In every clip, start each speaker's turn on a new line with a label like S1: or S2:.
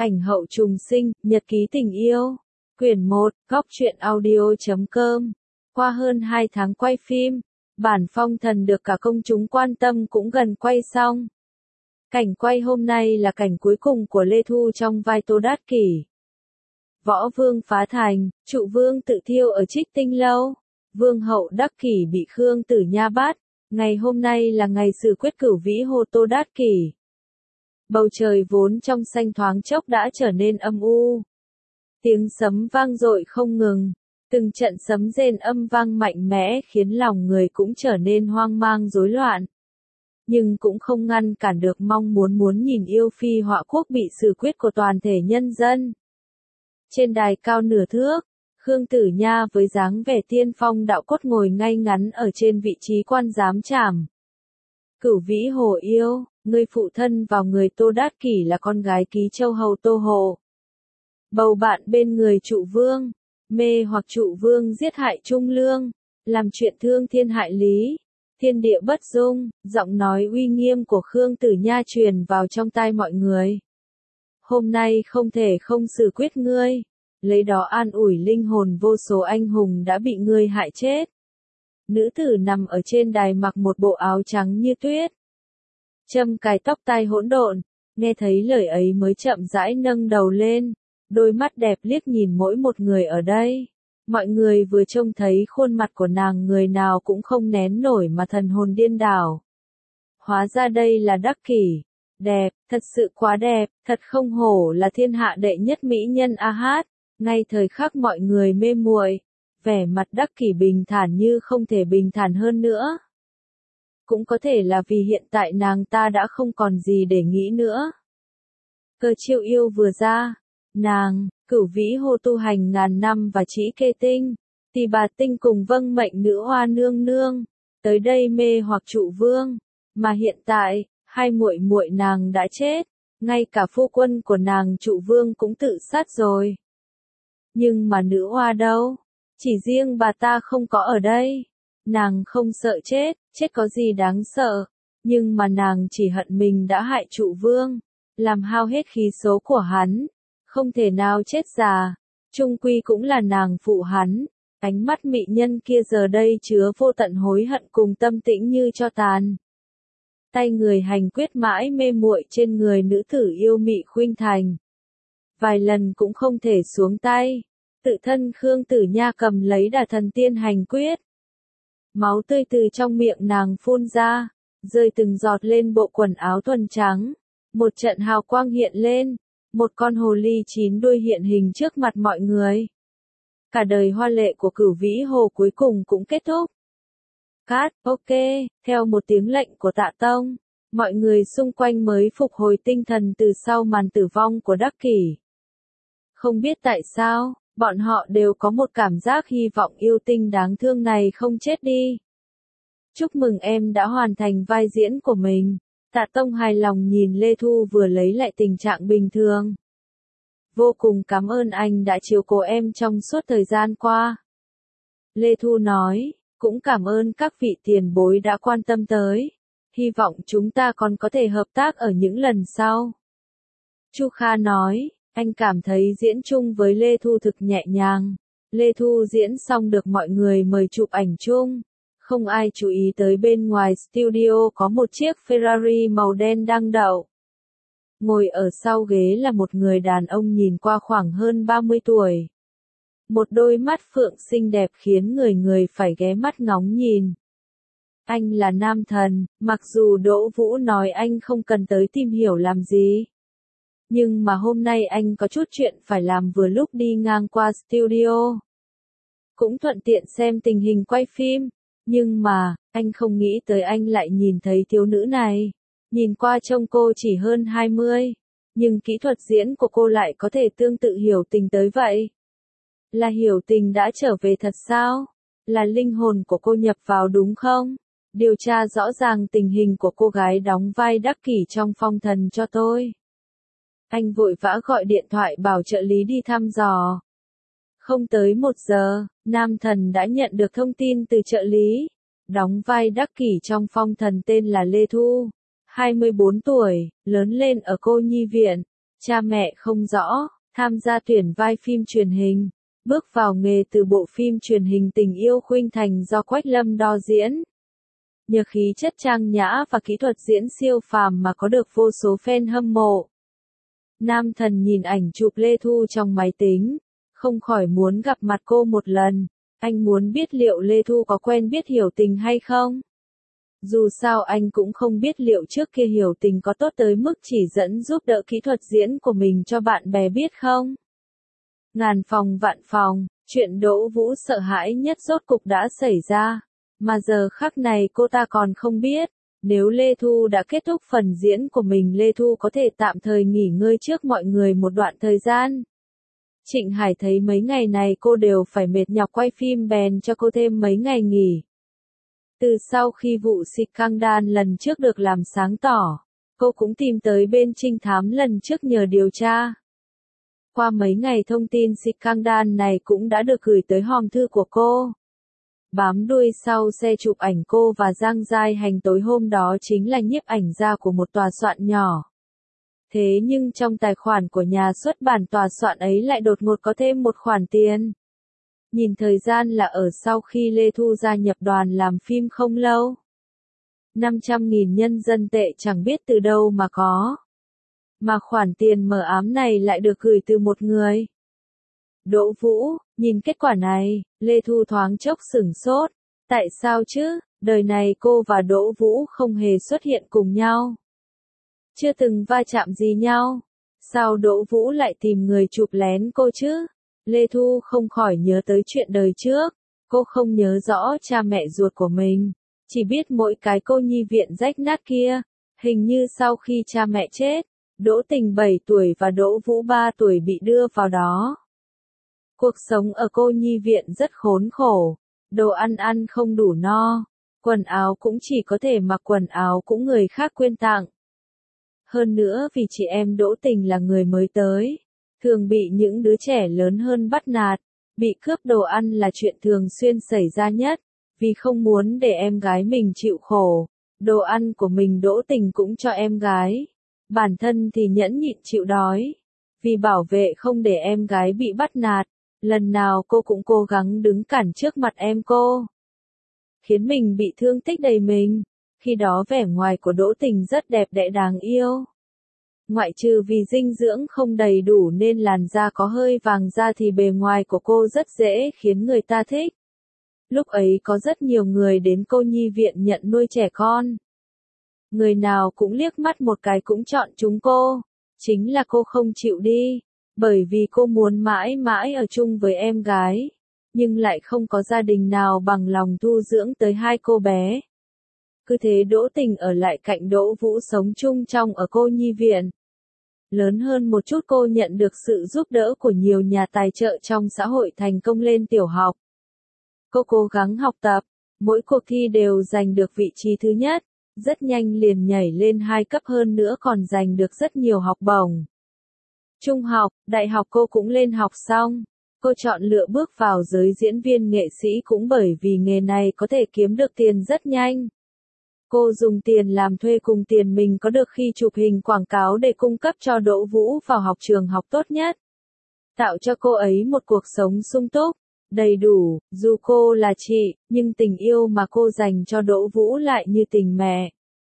S1: Ảnh hậu trùng sinh, nhật ký tình yêu. Quyển 1, góc truyện audio.com. Qua hơn 2 tháng quay phim, bản Phong Thần được cả công chúng quan tâm cũng gần quay xong. Cảnh quay hôm nay là cảnh cuối cùng của Lê Thu trong vai Tô Đát Kỷ. Võ Vương phá thành, Trụ Vương tự thiêu ở Trích Tinh Lâu. Vương hậu Đắc Kỷ bị Khương Tử Nha bắt. Ngày hôm nay là ngày xử quyết Cửu Vĩ Hồ Tô Đát Kỷ. Bầu trời vốn trong xanh thoáng chốc đã trở nên âm u. Tiếng sấm vang dội không ngừng, từng trận sấm rền âm vang mạnh mẽ khiến lòng người cũng trở nên hoang mang rối loạn. Nhưng cũng không ngăn cản được mong muốn nhìn yêu phi họa quốc bị xử quyết của toàn thể nhân dân. Trên đài cao nửa thước, Khương Tử Nha với dáng vẻ tiên phong đạo cốt ngồi ngay ngắn ở trên vị trí quan giám trảm. Cửu Vĩ Hồ yêu, ngươi phụ thân vào người Tô Đát Kỷ là con gái Ký Châu hầu Tô Hồ. Bầu bạn bên người Trụ Vương, mê hoặc Trụ Vương giết hại Trung Lương, làm chuyện thương thiên hại lý, thiên địa bất dung, giọng nói uy nghiêm của Khương Tử Nha truyền vào trong tai mọi người. Hôm nay không thể không xử quyết ngươi, lấy đó an ủi linh hồn vô số anh hùng đã bị ngươi hại chết. Nữ tử nằm ở trên đài mặc một bộ áo trắng như tuyết, châm cài tóc tai hỗn độn, nghe thấy lời ấy mới chậm rãi nâng đầu lên, đôi mắt đẹp liếc nhìn mỗi một người ở đây. Mọi người vừa trông thấy khuôn mặt của nàng người nào cũng không nén nổi mà thần hồn điên đảo. Hóa ra đây là Đắc Kỷ, đẹp, thật sự quá đẹp, thật không hổ là thiên hạ đệ nhất mỹ nhân a hát. Ngay thời khắc mọi người mê muội, vẻ mặt Đắc Kỷ bình thản như không thể bình thản hơn nữa. Cũng có thể là vì hiện tại nàng ta đã không còn gì để nghĩ nữa. Cơ chiêu yêu vừa ra, nàng, Cửu Vĩ Hồ tu hành ngàn năm và Trĩ Kê Tinh, Tỳ Bà Tinh cùng vâng mệnh nữ hoa nương nương, tới đây mê hoặc Trụ Vương, mà hiện tại, hai muội muội nàng đã chết, ngay cả phu quân của nàng Trụ Vương cũng tự sát rồi. Nhưng mà nữ hoa đâu? Chỉ riêng bà ta không có ở đây. Nàng không sợ chết, chết có gì đáng sợ, nhưng mà nàng chỉ hận mình đã hại Trụ Vương, làm hao hết khí số của hắn, không thể nào chết già, chung quy cũng là nàng phụ hắn. Ánh mắt mỹ nhân kia giờ đây chứa vô tận hối hận cùng tâm tĩnh như tro tàn. Tay người hành quyết mãi mê muội trên người nữ tử yêu mị khuynh thành. Vài lần cũng không thể xuống tay, tự thân Khương Tử Nha cầm lấy Đả Thần Tiên hành quyết. Máu tươi từ trong miệng nàng phun ra, rơi từng giọt lên bộ quần áo thuần trắng. Một trận hào quang hiện lên, một con hồ ly 9 đuôi hiện hình trước mặt mọi người. Cả đời hoa lệ của Cửu Vĩ Hồ cuối cùng cũng kết thúc. Cát, ok, theo một tiếng lệnh của Tạ Tông, mọi người xung quanh mới phục hồi tinh thần từ sau màn tử vong của Đắc Kỷ. Không biết tại sao, bọn họ đều có một cảm giác hy vọng yêu tinh đáng thương này không chết đi. Chúc mừng em đã hoàn thành vai diễn của mình. Tạ Tông hài lòng nhìn Lê Thu vừa lấy lại tình trạng bình thường. Vô cùng cảm ơn anh đã chiếu cố em trong suốt thời gian qua. Lê Thu nói, cũng cảm ơn các vị tiền bối đã quan tâm tới. Hy vọng chúng ta còn có thể hợp tác ở những lần sau. Chu Kha nói, anh cảm thấy diễn chung với Lê Thu thực nhẹ nhàng. Lê Thu diễn xong được mọi người mời chụp ảnh chung. Không ai chú ý tới bên ngoài studio có một chiếc Ferrari màu đen đang đậu. Ngồi ở sau ghế là một người đàn ông nhìn qua khoảng hơn 30 tuổi. Một đôi mắt phượng xinh đẹp khiến người phải ghé mắt ngóng nhìn. Anh là nam thần, mặc dù Đỗ Vũ nói anh không cần tới tìm hiểu làm gì. Nhưng mà hôm nay anh có chút chuyện phải làm vừa lúc đi ngang qua studio. Cũng thuận tiện xem tình hình quay phim. Nhưng mà, anh không nghĩ tới anh lại nhìn thấy thiếu nữ này. Nhìn qua trông cô chỉ hơn 20, nhưng kỹ thuật diễn của cô lại có thể tương tự Hiểu Tình tới vậy. Là Hiểu Tình đã trở về thật sao? Là linh hồn của cô nhập vào đúng không? Điều tra rõ ràng tình hình của cô gái đóng vai Đắc Kỷ trong Phong Thần cho tôi. Anh vội vã gọi điện thoại bảo trợ lý đi thăm dò. Không tới 1 giờ, nam thần đã nhận được thông tin từ trợ lý. Đóng vai Đắc Kỷ trong Phong Thần tên là Lê Thu. 24 tuổi, lớn lên ở cô nhi viện. Cha mẹ không rõ, tham gia tuyển vai phim truyền hình, bước vào nghề từ bộ phim truyền hình Tình yêu khuynh thành do Quách Lâm đo diễn. Nhờ khí chất trang nhã và kỹ thuật diễn siêu phàm mà có được vô số fan hâm mộ. Nam thần nhìn ảnh chụp Lê Thu trong máy tính, không khỏi muốn gặp mặt cô một lần. Anh muốn biết liệu Lê Thu có quen biết Hiểu Tình hay không. Dù sao anh cũng không biết liệu trước kia Hiểu Tình có tốt tới mức chỉ dẫn giúp đỡ kỹ thuật diễn của mình cho bạn bè biết không. Ngàn phòng vạn phòng, chuyện Đỗ Vũ sợ hãi nhất rốt cục đã xảy ra. Mà giờ khắc này cô ta còn không biết, nếu Lê Thu đã kết thúc phần diễn của mình, Lê Thu có thể tạm thời nghỉ ngơi trước mọi người một đoạn thời gian. Trịnh Hải thấy mấy ngày này cô đều phải mệt nhọc quay phim bèn cho cô thêm mấy ngày nghỉ. Từ sau khi vụ scandal lần trước được làm sáng tỏ, cô cũng tìm tới bên trinh thám lần trước nhờ điều tra. Qua mấy ngày thông tin scandal này cũng đã được gửi tới hòm thư của cô. Bám đuôi sau xe chụp ảnh cô và Giang Giai Hành tối hôm đó chính là nhiếp ảnh gia của một tòa soạn nhỏ. Thế nhưng trong tài khoản của nhà xuất bản tòa soạn ấy lại đột ngột có thêm một khoản tiền. Nhìn thời gian là ở sau khi Lê Thu gia nhập đoàn làm phim không lâu. 500.000 nhân dân tệ chẳng biết từ đâu mà có. Mà khoản tiền mờ ám này lại được gửi từ một người. Đỗ Vũ, nhìn kết quả này, Lê Thu thoáng chốc sửng sốt. Tại sao chứ, đời này cô và Đỗ Vũ không hề xuất hiện cùng nhau. Chưa từng va chạm gì nhau. Sao Đỗ Vũ lại tìm người chụp lén cô chứ? Lê Thu không khỏi nhớ tới chuyện đời trước. Cô không nhớ rõ cha mẹ ruột của mình. Chỉ biết mỗi cái cô nhi viện rách nát kia. Hình như sau khi cha mẹ chết, Đỗ Tình 7 tuổi và Đỗ Vũ 3 tuổi bị đưa vào đó. Cuộc sống ở cô nhi viện rất khốn khổ. Đồ ăn ăn không đủ no. Quần áo cũng chỉ có thể mặc quần áo cũng người khác quyên tặng. Hơn nữa vì chị em Đỗ Tình là người mới tới, thường bị những đứa trẻ lớn hơn bắt nạt, bị cướp đồ ăn là chuyện thường xuyên xảy ra nhất. Vì không muốn để em gái mình chịu khổ, đồ ăn của mình Đỗ Tình cũng cho em gái. Bản thân thì nhẫn nhịn chịu đói. Vì bảo vệ không để em gái bị bắt nạt, lần nào cô cũng cố gắng đứng cản trước mặt em cô. Khiến mình bị thương tích đầy mình. Khi đó vẻ ngoài của Đỗ Tình rất đẹp đẽ đáng yêu. Ngoại trừ vì dinh dưỡng không đầy đủ nên làn da có hơi vàng da thì bề ngoài của cô rất dễ khiến người ta thích. Lúc ấy có rất nhiều người đến cô nhi viện nhận nuôi trẻ con. Người nào cũng liếc mắt một cái cũng chọn chúng cô. Chính là cô không chịu đi. Bởi vì cô muốn mãi mãi ở chung với em gái. Nhưng lại không có gia đình nào bằng lòng thu dưỡng tới hai cô bé. Cứ thế Đỗ Tình ở lại cạnh Đỗ Vũ sống chung trong ở cô nhi viện. Lớn hơn một chút cô nhận được sự giúp đỡ của nhiều nhà tài trợ trong xã hội thành công lên tiểu học. Cô cố gắng học tập, mỗi cuộc thi đều giành được vị trí thứ nhất, rất nhanh liền nhảy lên 2 cấp hơn nữa còn giành được rất nhiều học bổng. Trung học, đại học cô cũng lên học xong. Cô chọn lựa bước vào giới diễn viên nghệ sĩ cũng bởi vì nghề này có thể kiếm được tiền rất nhanh. Cô dùng tiền làm thuê cùng tiền mình có được khi chụp hình quảng cáo để cung cấp cho Đỗ Vũ vào học trường học tốt nhất. Tạo cho cô ấy một cuộc sống sung túc, đầy đủ, dù cô là chị, nhưng tình yêu mà cô dành cho Đỗ Vũ lại như tình mẹ.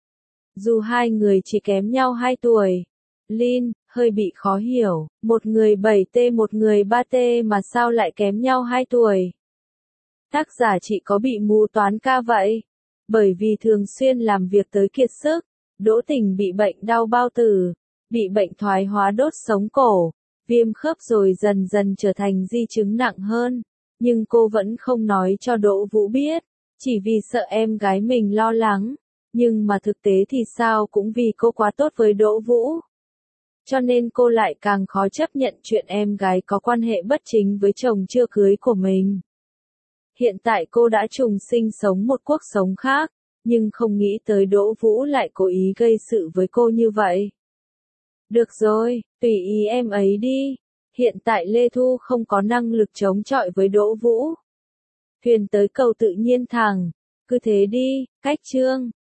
S1: Dù hai người chỉ kém nhau 2 tuổi. Lin, hơi bị khó hiểu, một người 7T một người 3T mà sao lại kém nhau 2 tuổi. Tác giả chị có bị mù toán ca vậy? Bởi vì thường xuyên làm việc tới kiệt sức, Đỗ Tình bị bệnh đau bao tử, bị bệnh thoái hóa đốt sống cổ, viêm khớp rồi dần dần trở thành di chứng nặng hơn. Nhưng cô vẫn không nói cho Đỗ Vũ biết, chỉ vì sợ em gái mình lo lắng. Nhưng mà thực tế thì sao cũng vì cô quá tốt với Đỗ Vũ. Cho nên cô lại càng khó chấp nhận chuyện em gái có quan hệ bất chính với chồng chưa cưới của mình. Hiện tại cô đã trùng sinh sống một cuộc sống khác, nhưng không nghĩ tới Đỗ Vũ lại cố ý gây sự với cô như vậy. Được rồi, tùy ý em ấy đi. Hiện tại Lê Thu không có năng lực chống chọi với Đỗ Vũ. Thuyền tới cầu tự nhiên thẳng. Cứ thế đi, cách chương.